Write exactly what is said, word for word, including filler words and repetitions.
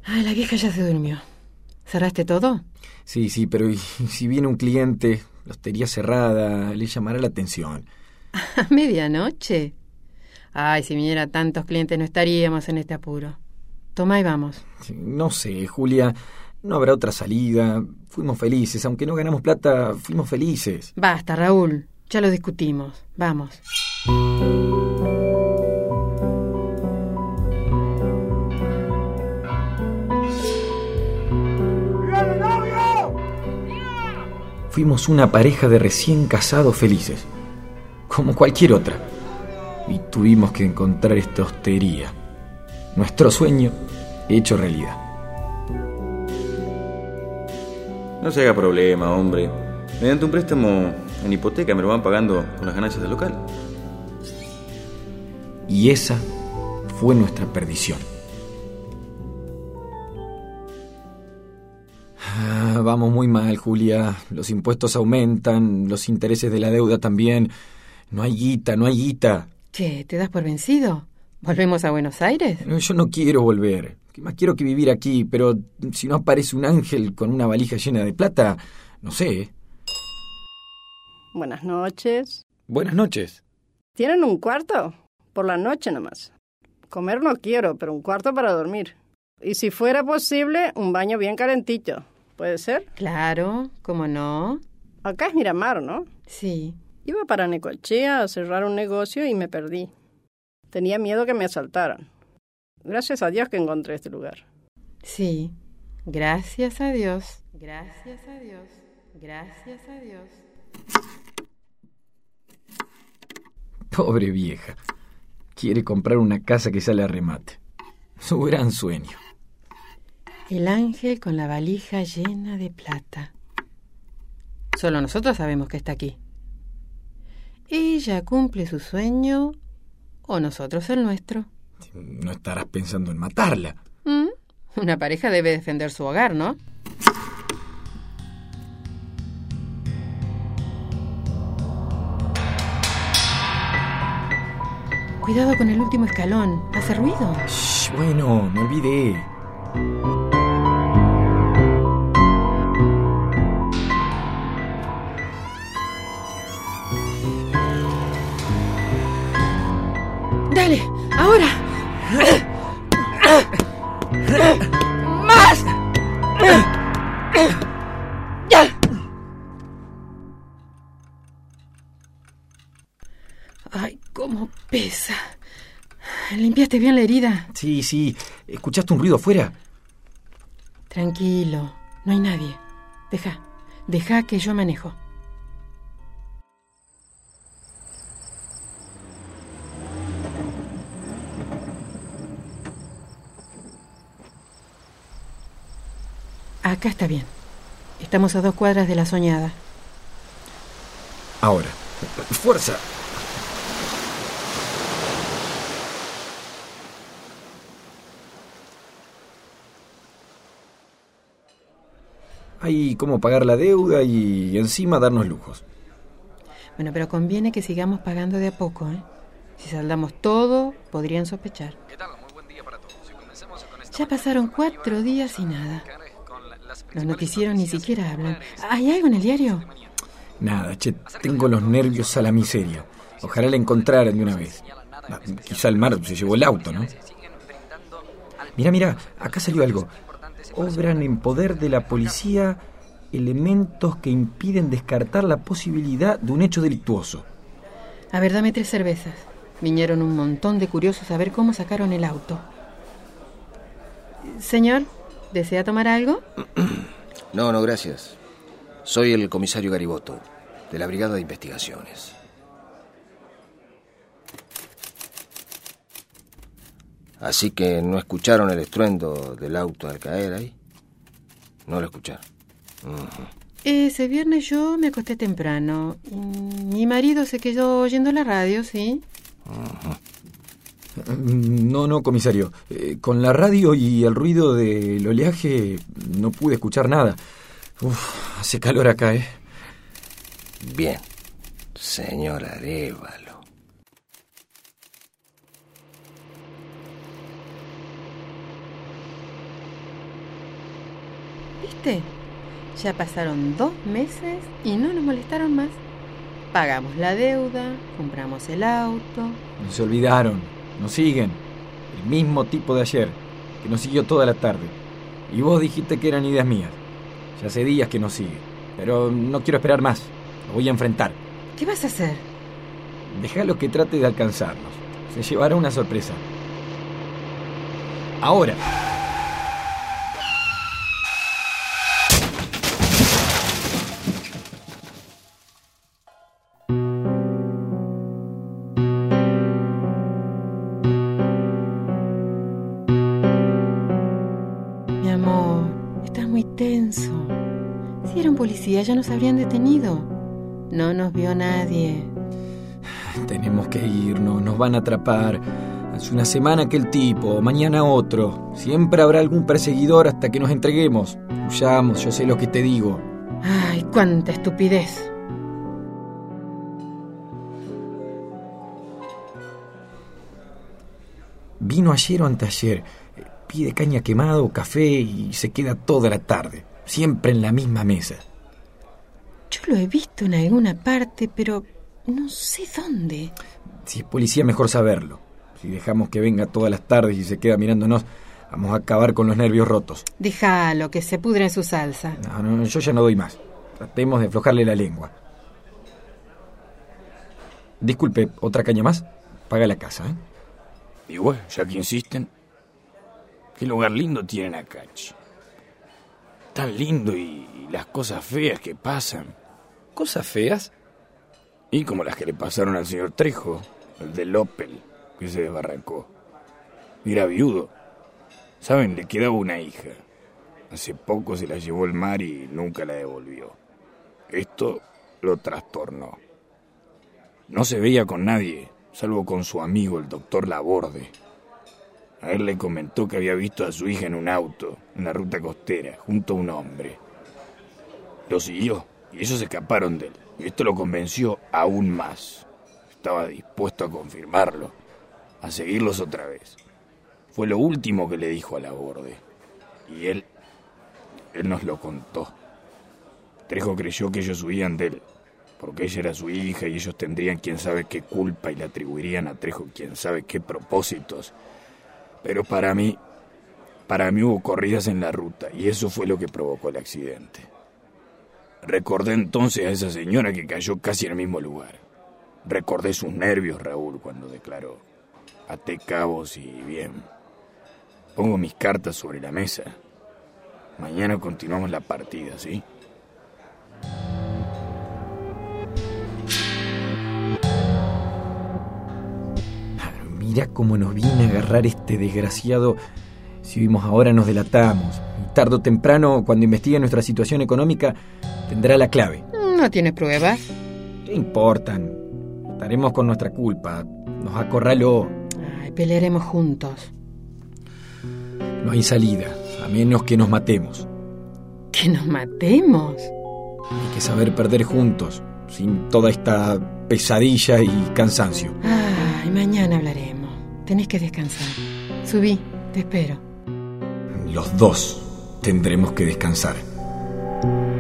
Ah, la vieja ya se durmió. ¿Cerraste todo? Sí, sí, pero y, si viene un cliente, la hostería cerrada, le llamará la atención. ¿A medianoche? Ay, si viniera tantos clientes no estaríamos en este apuro. Toma y vamos. Sí, no sé, Julia, no habrá otra salida. Fuimos felices, aunque no ganamos plata, fuimos felices. Basta, Raúl, ya lo discutimos. Vamos. Fuimos una pareja de recién casados felices, como cualquier otra. Y tuvimos que encontrar esta hostería. Nuestro sueño hecho realidad. No se haga problema, hombre. Mediante un préstamo en hipoteca me lo van pagando con las ganancias del local. Y esa fue nuestra perdición. Ah, vamos muy mal, Julia. Los impuestos aumentan, los intereses de la deuda también. No hay guita, no hay guita. ¿Qué? ¿Te das por vencido? ¿Volvemos a Buenos Aires? Yo no quiero volver. ¿Qué más quiero que vivir aquí? Pero si no aparece un ángel con una valija llena de plata, no sé. Buenas noches. Buenas noches. ¿Tienen un cuarto? Por la noche nomás. Comer no quiero, pero un cuarto para dormir. Y si fuera posible, un baño bien calentito. ¿Puede ser? Claro, ¿cómo no? Acá es Miramar, ¿no? Sí. Iba para Necochea a cerrar un negocio y me perdí. Tenía miedo que me asaltaran. Gracias a Dios que encontré este lugar. Sí, gracias a Dios. Gracias a Dios. Gracias a Dios. Pobre vieja. Quiere comprar una casa que sale a remate. Su gran sueño. El ángel con la valija llena de plata. Solo nosotros sabemos que está aquí. Ella cumple su sueño o nosotros el nuestro. No estarás pensando en matarla. ¿Mm? Una pareja debe defender su hogar, ¿no? Cuidado con el último escalón. ¿Hace ruido? Shh, bueno, me olvidé. ¡Dale! ¡Ahora! ¡Más! ¡Ya! ¡Ay, cómo pesa! ¿Limpiaste bien la herida? Sí, sí. ¿Escuchaste un ruido afuera? Tranquilo, no hay nadie. Deja, deja que yo manejo. Acá está bien. Estamos a dos cuadras de la soñada. Ahora. ¡Fuerza! Hay cómo pagar la deuda y encima darnos lujos. Bueno, pero conviene que sigamos pagando de a poco, ¿eh? Si saldamos todo, podrían sospechar. ¿Qué tal? Muy buen día para todos. Si comencemos con esta Ya pasaron cuatro días y nada. Los noticieros ni siquiera hablan. ¿Hay algo en el diario? Nada, che, tengo los nervios a la miseria. Ojalá la encontraran de una vez. Ah, quizá el mar se llevó el auto, ¿no? Mira, mira, acá salió algo. Obran en poder de la policía elementos que impiden descartar la posibilidad de un hecho delictuoso. A ver, dame tres cervezas. Vinieron un montón de curiosos a ver cómo sacaron el auto. Señor, ¿desea tomar algo? No, no, gracias. Soy el comisario Gariboto, de la Brigada de Investigaciones. Así que no escucharon el estruendo del auto al caer ahí. No lo escucharon. Uh-huh. Ese viernes yo me acosté temprano. Mi marido se quedó oyendo la radio, ¿sí? Uh-huh. No, no, comisario. Eh, con la radio y el ruido del oleaje no pude escuchar nada. Uf, hace calor acá, ¿eh? Bien, señor Arévalo. ¿Viste? Ya pasaron dos meses y no nos molestaron más. Pagamos la deuda, compramos el auto. Nos olvidaron, nos siguen. El mismo tipo de ayer, que nos siguió toda la tarde. Y vos dijiste que eran ideas mías. Ya hace días que nos sigue. Pero no quiero esperar más. Lo voy a enfrentar. ¿Qué vas a hacer? Déjalo que trate de alcanzarnos. Se llevará una sorpresa. Ahora. Mi amor, estás muy tenso. Si era un policía ya nos habrían detenido. No nos vio nadie. Tenemos que irnos, nos van a atrapar. Hace una semana aquel tipo, mañana otro. Siempre habrá algún perseguidor hasta que nos entreguemos. Huyamos, yo sé lo que te digo. Ay, cuánta estupidez. Vino ayer o anteayer. Pide caña quemada o café y se queda toda la tarde. Siempre en la misma mesa. Yo lo he visto en alguna parte, pero no sé dónde. Si es policía, mejor saberlo. Si dejamos que venga todas las tardes y se queda mirándonos, vamos a acabar con los nervios rotos. Déjalo, que se pudre en su salsa. No, no, yo ya no doy más. Tratemos de aflojarle la lengua. Disculpe, ¿otra caña más? Paga la casa, ¿eh? Y bueno, ya que insisten, qué lugar lindo tienen acá. Tan lindo y las cosas feas que pasan. ¿Cosas feas? Y como las que le pasaron al señor Trejo, el del Opel, que se desbarrancó. Era viudo. ¿Saben? Le quedaba una hija. Hace poco se la llevó el mar y nunca la devolvió. Esto lo trastornó. No se veía con nadie, salvo con su amigo, el doctor Laborde. A él le comentó que había visto a su hija en un auto, en la ruta costera, junto a un hombre. Lo siguió, y ellos se escaparon de él. Y esto lo convenció aún más. Estaba dispuesto a confirmarlo, a seguirlos otra vez. Fue lo último que le dijo a Laborde. Y él, él nos lo contó. Trejo creyó que ellos huían de él, porque ella era su hija y ellos tendrían quién sabe qué culpa y le atribuirían a Trejo quién sabe qué propósitos. Pero para mí, para mí hubo corridas en la ruta y eso fue lo que provocó el accidente. Recordé entonces a esa señora que cayó casi en el mismo lugar. Recordé sus nervios, Raúl, cuando declaró: até cabos y bien. Pongo mis cartas sobre la mesa. Mañana continuamos la partida, ¿sí? Mirá cómo nos viene a agarrar este desgraciado. Si vimos ahora nos delatamos. Y tarde o temprano, cuando investigue nuestra situación económica, tendrá la clave. ¿No tiene pruebas? ¿Qué importan? Estaremos con nuestra culpa. Nos acorraló. Ay, pelearemos juntos. No hay salida, a menos que nos matemos. ¿Que nos matemos? Hay que saber perder juntos, sin toda esta pesadilla y cansancio. Ay, mañana hablaremos. Tenés que descansar. Subí, te espero. Los dos tendremos que descansar.